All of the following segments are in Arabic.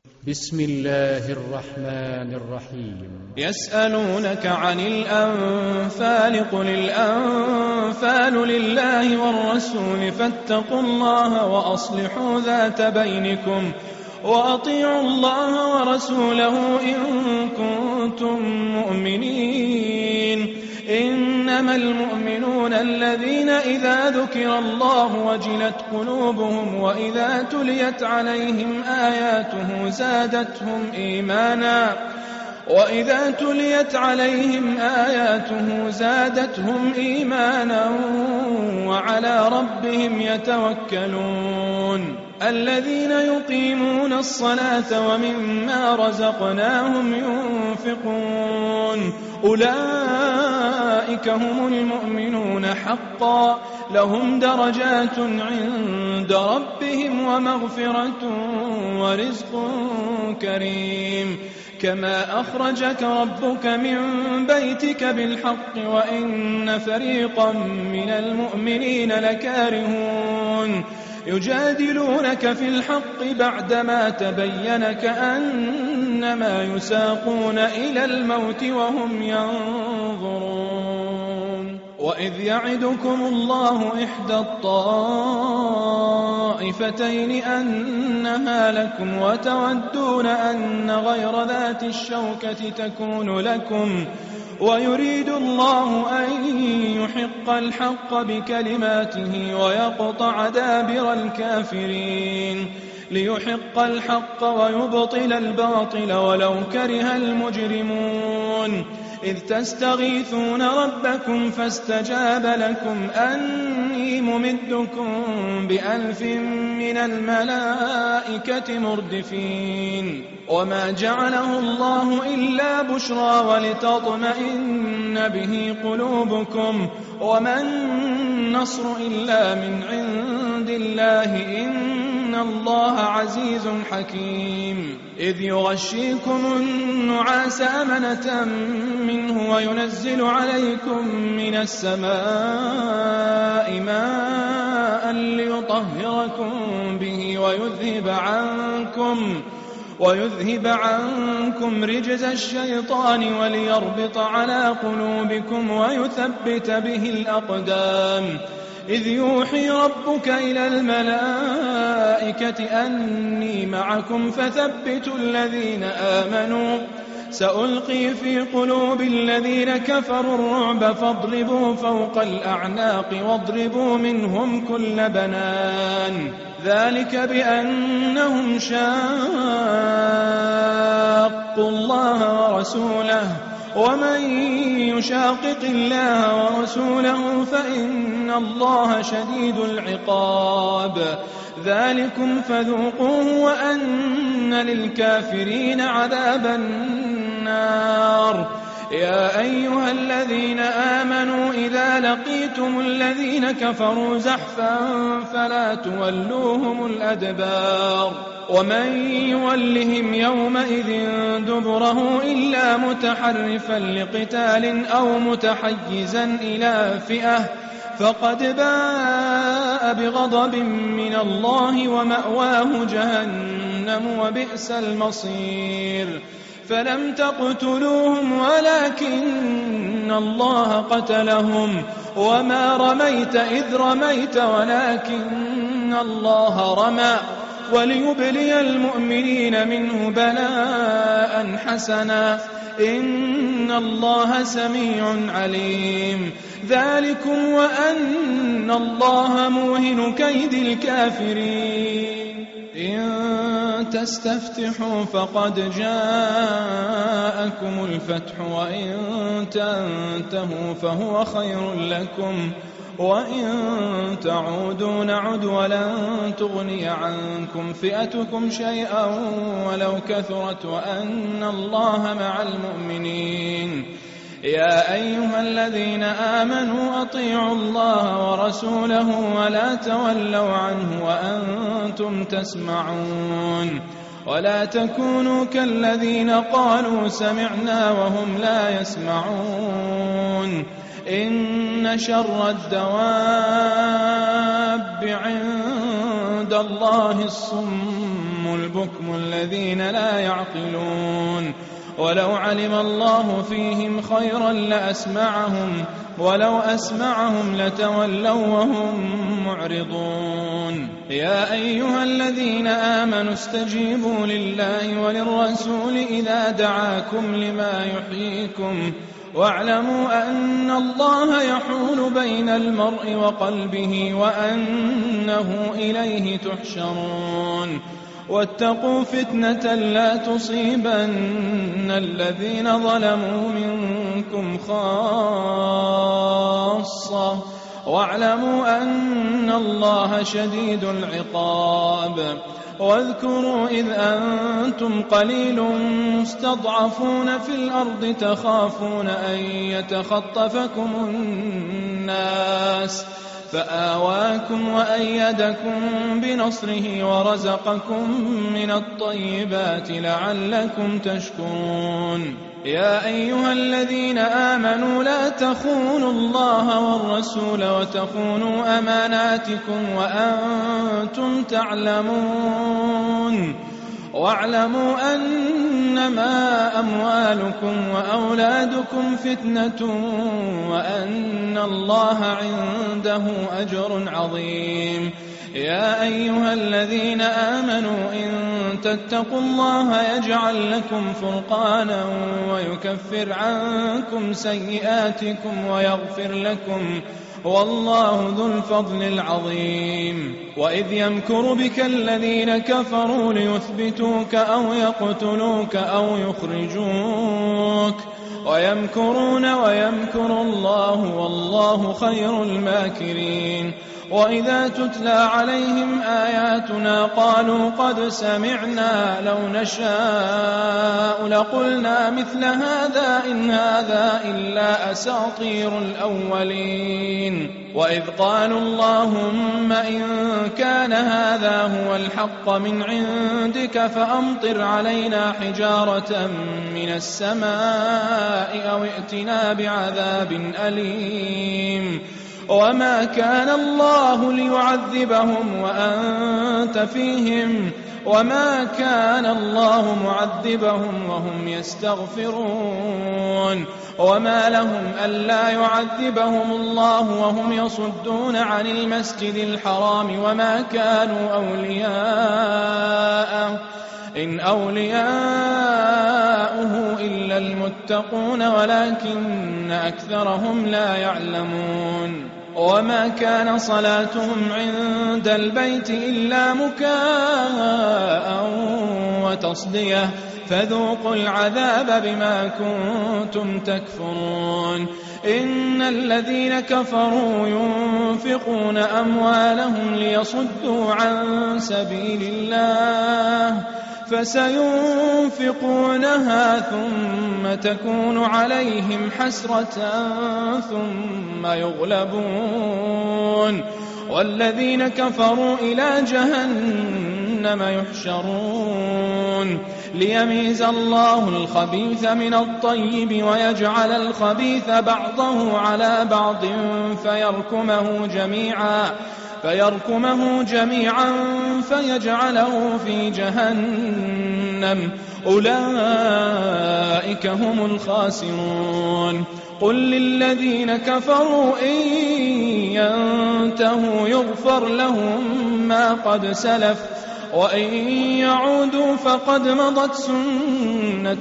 بسم الله الرحمن الرحيم. يسألونك عن الأنفال قل الأنفال لله والرسول فاتقوا الله وأصلحوا ذات بينكم وأطيعوا الله ورسوله إن كنتم مؤمنين. إنما المؤمنون الذين إذا ذكر الله وجلت قلوبهم وإذا تليت عليهم آياته زادتهم إيمانا وعلى ربهم يتوكلون. الذين يقيمون الصلاة ومما رزقناهم ينفقون أولئك هم المؤمنون حقا لهم درجات عند ربهم ومغفرة ورزق كريم. كما أخرجك ربك من بيتك بالحق وإن فريقا من المؤمنين لكارهون يجادلونك في الحق بعدما تبين كأنما يساقون إلى الموت وهم ينظرون. وإذ يعدكم الله إحدى الطائفتين أنها لكم وتودون أن غير ذات الشوكة تكون لكم ويريد الله أن يحق الحق بكلماته ويقطع دابر الكافرين ليحق الحق ويبطل الباطل ولو كره المجرمون. إذ تستغيثون ربكم فاستجاب لكم أني ممدكم ب1000 من الملائكة مردفين. وما جعله الله إلا بشرى ولتطمئن به قلوبكم وما النصر إلا من عند الله إن الله عزيز حكيم. إذ يغشيكم النعاس أمنة منه وينزل عليكم من السماء ماء ليطهركم به ويذهب عنكم رجز الشيطان وليربط على قلوبكم ويثبت به الأقدام. إذ يوحي ربك إلى الملائكة أني معكم فثبتوا الذين آمنوا سألقي في قلوب الذين كفروا الرعب فاضربوا فوق الأعناق واضربوا منهم كل بنان. ذلك بأنهم شاقوا الله ورسوله ومن يشاقق الله ورسوله فإن الله شديد العقاب. ذلكم فذوقوه وأن للكافرين عذاب النار. يا أيها الذين آمنوا إذا لقيتم الذين كفروا زحفا فلا تولوهم الأدبار. ومن يولهم يومئذ دبره إلا متحرفا لقتال أو متحيزا إلى فئة فقد باء بغضب من الله ومأواه جهنم وبئس المصير. فلم تقتلوهم ولكن الله قتلهم وما رميت إذ رميت ولكن الله رمى وليبلي المؤمنين منه بلاء حسنا إن الله سميع عليم. ذلكم وأن الله موهن كيد الكافرين. إن تستفتحوا فقد جاءكم الفتح وإن تنتهوا فهو خير لكم وإن تعودوا نعد ولن تغني عنكم فئتكم شيئا ولو كثرت وأن الله مع المؤمنين. يا أيها الذين آمنوا أطيعوا الله ورسوله ولا تولوا عنه وأنتم تسمعون. ولا تكونوا كالذين قالوا سمعنا وهم لا يسمعون. إن شر الدواب عند الله الصم الصم البكم الذين لا يعقلون ولو علم الله فيهم خيرا لأسمعهم ولو أسمعهم لتولوا وهم معرضون يا أيها الذين آمنوا استجيبوا لله وللرسول إذا دعاكم لما يحييكم واعلموا أن الله يحول بين المرء وقلبه وأنه إليه تحشرون واتقوا فتنة لا تصيبن الذين ظلموا منكم خاصة واعلموا أن الله شديد العقاب واذكروا إذ أنتم قليل مستضعفون في الأرض تخافون أن يتخطفكم الناس فآواكم وأيدكم بنصره ورزقكم من الطيبات لعلكم تشكرون يا أيها الذين آمنوا لا تخونوا الله والرسول وتخونوا أماناتكم وأنتم تعلمون واعلموا أنما أموالكم وأولادكم فتنة وأن الله عنده أجر عظيم يا أيها الذين آمنوا إن تتقوا الله يجعل لكم فرقانا ويكفر عنكم سيئاتكم ويغفر لكم والله ذو الفضل العظيم وإذ يمكر بك الذين كفروا ليثبتوك أو يقتلوك أو يخرجوك ويمكرون ويمكر الله والله خير الماكرين وإذا تتلى عليهم آياتنا قالوا قد سمعنا لو نشاء لقلنا مثل هذا إن هذا إلا أساطير الأولين وإذ قالوا اللهم إن كان هذا هو الحق من عندك فأمطر علينا حجارة من السماء أو ائتنا بعذاب أليم وما كان الله ليعذبهم وأنت فيهم وما كان الله معذبهم وهم يستغفرون وما لهم ألا يعذبهم الله وهم يصدون عن المسجد الحرام وما كانوا أولياءه إن أولياؤه إلا المتقون ولكن أكثرهم لا يعلمون وما كان صلاتهم عند البيت إلا مكاء وتصدية فذوقوا العذاب بما كنتم تكفرون إن الذين كفروا ينفقون أموالهم ليصدوا عن سبيل الله فسينفقونها ثم تكون عليهم حسرة ثم يغلبون والذين كفروا إلى جهنم يحشرون ليميز الله الخبيث من الطيب ويجعل الخبيث بعضه على بعض فيركمه جميعا فيجعله في جهنم أولئك هم الخاسرون قل للذين كفروا إن ينتهوا يغفر لهم ما قد سلف وإن يعودوا فقد مضت سنة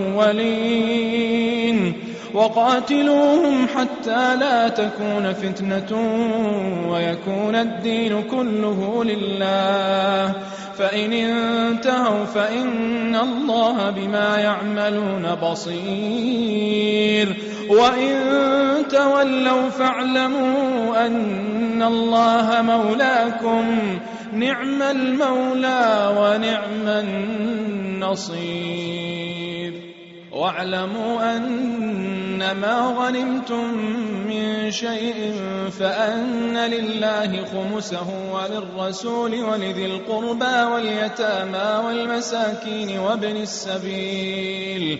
الأولين وقاتلوهم حتى لا تكون فتنة ويكون الدين كله لله فإن انتهوا فإن الله بما يعملون بصير وإن تولوا فاعلموا أن الله مولاكم نعم المولى ونعم النصير واعلموا أنما غنمتم من شيء فأن لله خمسه وللرسول ولذي القربى واليتامى والمساكين وابن السبيل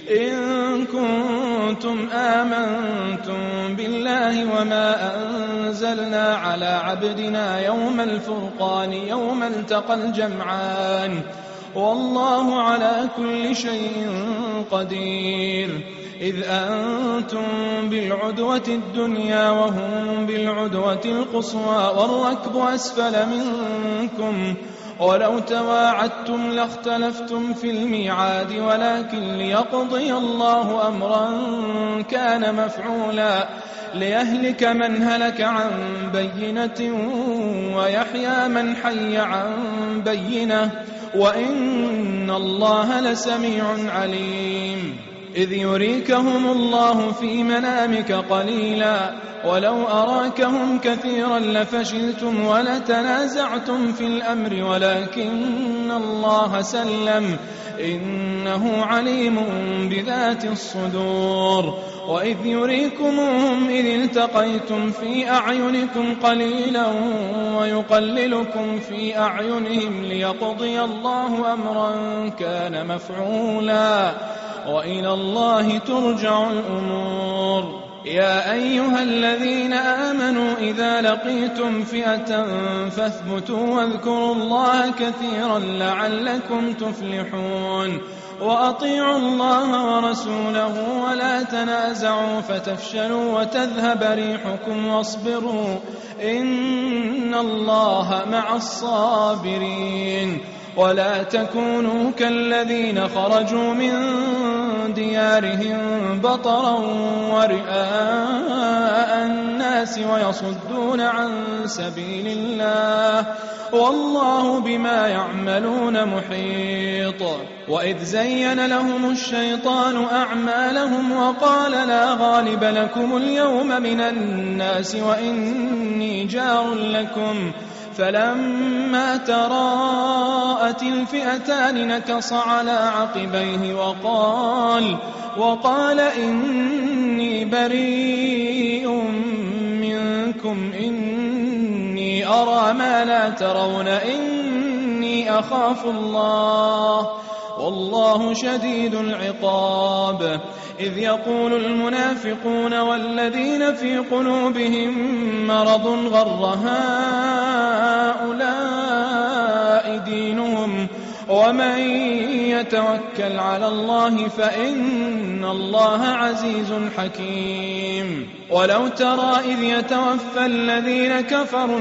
إن كنتم آمنتم بالله وما أنزلنا على عبدنا يوم الفرقان يوم التقى الجمعان والله على كل شيء قدير إذ أنتم بالعدوة الدنيا وهم بالعدوة القصوى والركب أسفل منكم ولو تواعدتم لاختلفتم في الميعاد ولكن ليقضي الله أمرا كان مفعولا ليهلك من هلك عن بينة ويحيى من حي عن بينة وإن الله لسميع عليم إذ يريكهم الله في منامك قليلا ولو أراكهم كثيرا لفشلتم ولتنازعتم في الأمر ولكن الله سلم إنه عليم بذات الصدور وإذ يريكمهم إذ التقيتم في أعينكم قليلا ويقللكم في أعينهم ليقضي الله أمرا كان مفعولا وإلى الله ترجع الأمور يا أيها الذين آمنوا إذا لقيتم فئة فاثبتوا واذكروا الله كثيرا لعلكم تفلحون وأطيعوا الله ورسوله ولا تنازعوا فتفشلوا وتذهب ريحكم واصبروا إن الله مع الصابرين ولا تكونوا كالذين خرجوا من ديارهم بطرا ورئاء الناس ويصدون عن سبيل الله والله بما يعملون محيط وإذ زين لهم الشيطان أعمالهم وقال لا غالب لكم اليوم من الناس وإني جار لكم فلما تراءت الفئتان نكص على عقبيه وقال إني بريء منكم إني أرى ما لا ترون إني أخاف الله والله شديد العقاب إذ يقول المنافقون والذين في قلوبهم مرض غر هؤلاء دينهم ومن يتوكل على الله فإن الله عزيز حكيم ولو ترى إذ يتوفى الذين كفروا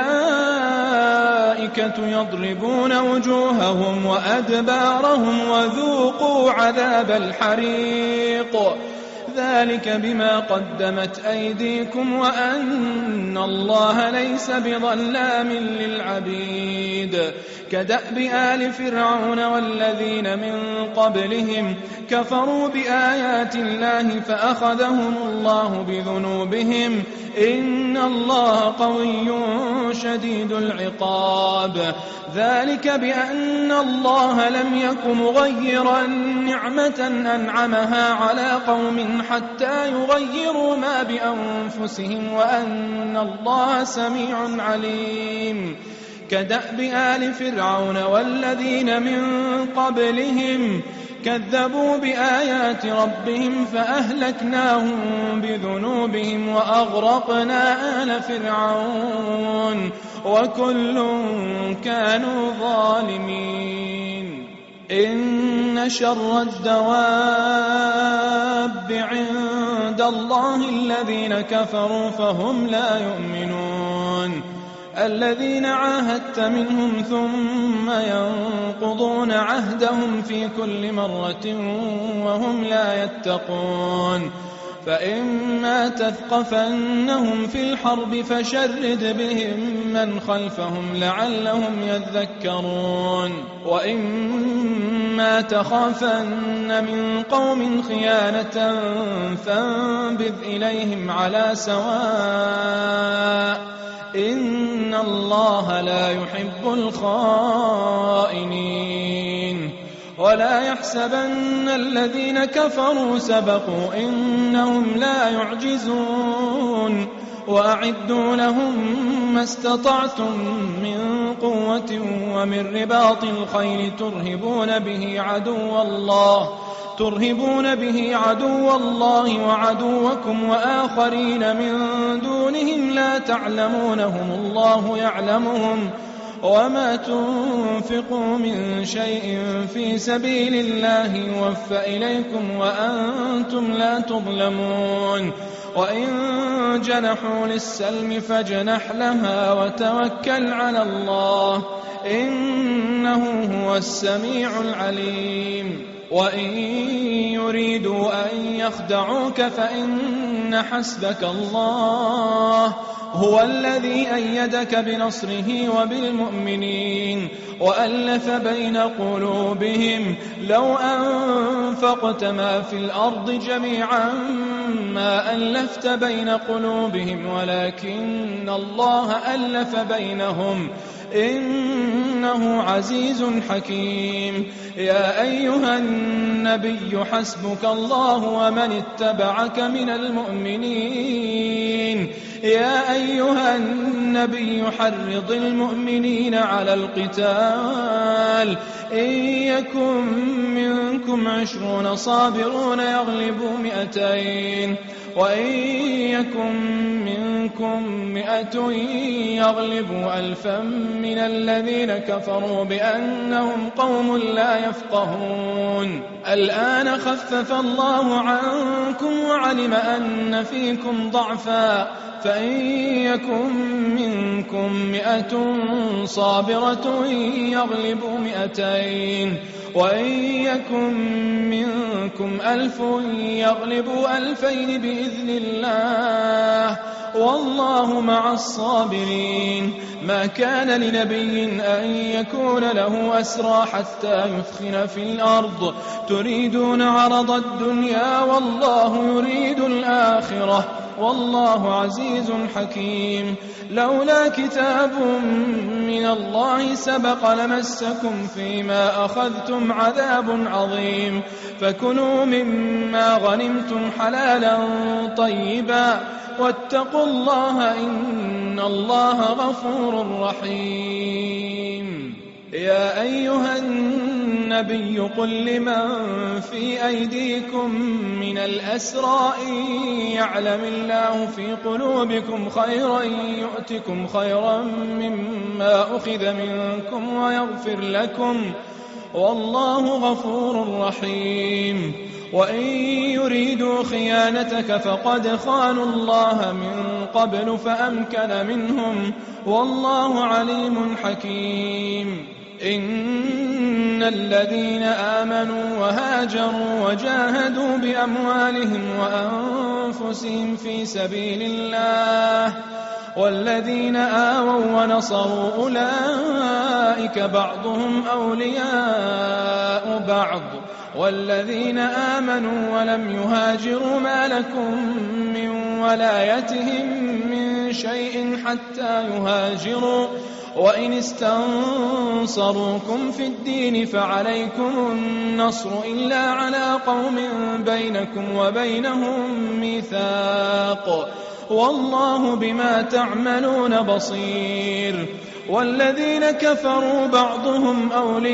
الملائكة يضربون وجوههم وأدبارهم وذوقوا عذاب الحريق ذلك بما قدمت أيديكم وأن الله ليس بظلام للعبيد كدأب آل فرعون والذين من قبلهم كفروا بآيات الله فأخذهم الله بذنوبهم إن الله قوي شديد العقاب ذلك بأن الله لم يك مغيرا نعمة أنعمها على قوم حتى يغيروا ما بأنفسهم وأن الله سميع عليم كدأب آل فرعون والذين من قبلهم كذبوا بآيات ربهم فأهلكناهم بذنوبهم وأغرقنا آل فرعون وكل كانوا ظالمين إن شر الدواب عند الله الذين كفروا فهم لا يؤمنون الذين عاهدت منهم ثم ينقضون عهدهم في كل مرة وهم لا يتقون فإما تثقفنهم في الحرب فشرد بهم من خلفهم لعلهم يذكرون وإما تخافن من قوم خيانة فانبذ إليهم على سواء إن الله لا يحب الخائنين ولا يحسبن الذين كفروا سبقوا إنهم لا يعجزون وأعدوا لهم ما استطعتم من قوة ومن رباط الخيل ترهبون به عدو الله ترهبون به عدو الله وعدوكم وآخرين من دونهم لا تعلمونهم الله يعلمهم وما تنفقوا من شيء في سبيل الله يوفى إليكم وأنتم لا تظلمون وإن جنحوا للسلم فاجنح لها وتوكل على الله إنه هو السميع العليم وإن يريدوا أن يخدعوك فإن حسبك الله هو الذي أيدك بنصره وبالمؤمنين وألف بين قلوبهم لو أنفقت ما في الأرض جميعا ما ألفت بين قلوبهم ولكن الله ألف بينهم إنه عزيز حكيم يا أيها النبي حسبك الله ومن اتبعك من المؤمنين يا أيها النبي حرض المؤمنين على القتال إن يكن منكم 20 صابرون يغلبوا 200 وإن يكن منكم 100 يغلبوا 1000 من الذين كفروا بأنهم قوم لا يفقهون الآن خفف الله عنكم وعلم أن فيكم ضعفا فإن يكن منكم 100 صابرة يغلبوا 200 وإن يكن منكم 1000 يغلبوا 2000 بإذن الله والله مع الصابرين ما كان لنبي أن يكون له أسرى حتى يثخن في الأرض تريدون عرض الدنيا والله يريد الآخرة والله عزيز حكيم لولا كتاب من الله سبق لمسكم فيما أخذتم عذاب عظيم فكلوا مما غنمتم حلالا طيبا واتقوا الله إن الله غفور رحيم يا أيها النبي قل لمن في أيديكم من الأسرى إن يعلم الله في قلوبكم خيرا يؤتكم خيرا مما أخذ منكم ويغفر لكم والله غفور رحيم وإن يريدوا خيانتك فقد خانوا الله من قبل فأمكن منهم والله عليم حكيم إن الذين آمنوا وهاجروا وجاهدوا بأموالهم وأنفسهم في سبيل الله والذين آووا ونصروا أولئك بعضهم أولياء بعض والذين آمنوا ولم يهاجروا ما لكم من ولايتهم من شيء حتى يهاجروا وإن استنصروكم في الدين فعليكم النصر إلا على قوم بينكم وبينهم ميثاق والله بما تعملون بصير والذين كفروا بعضهم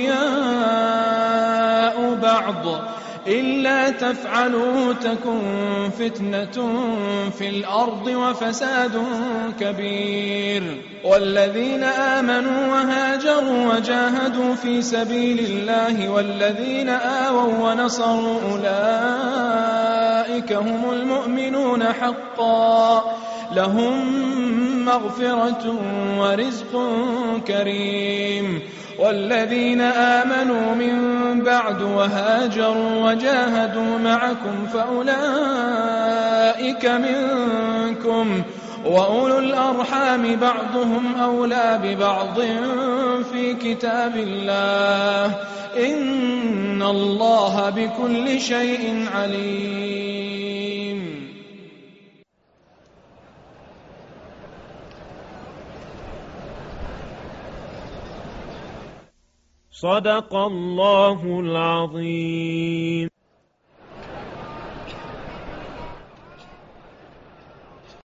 أولياء بعض إلا تفعلوا تكن فتنة في الأرض وفساد كبير والذين آمنوا وهاجروا وجاهدوا في سبيل الله والذين آووا ونصروا أولئك هم المؤمنون حقا لهم مغفرة ورزق كريم والذين آمنوا من بعد وهاجروا وجاهدوا معكم فأولئك منكم وأولو الأرحام بعضهم أولى ببعض في كتاب الله إن الله بكل شيء عليم. صدق الله العظيم.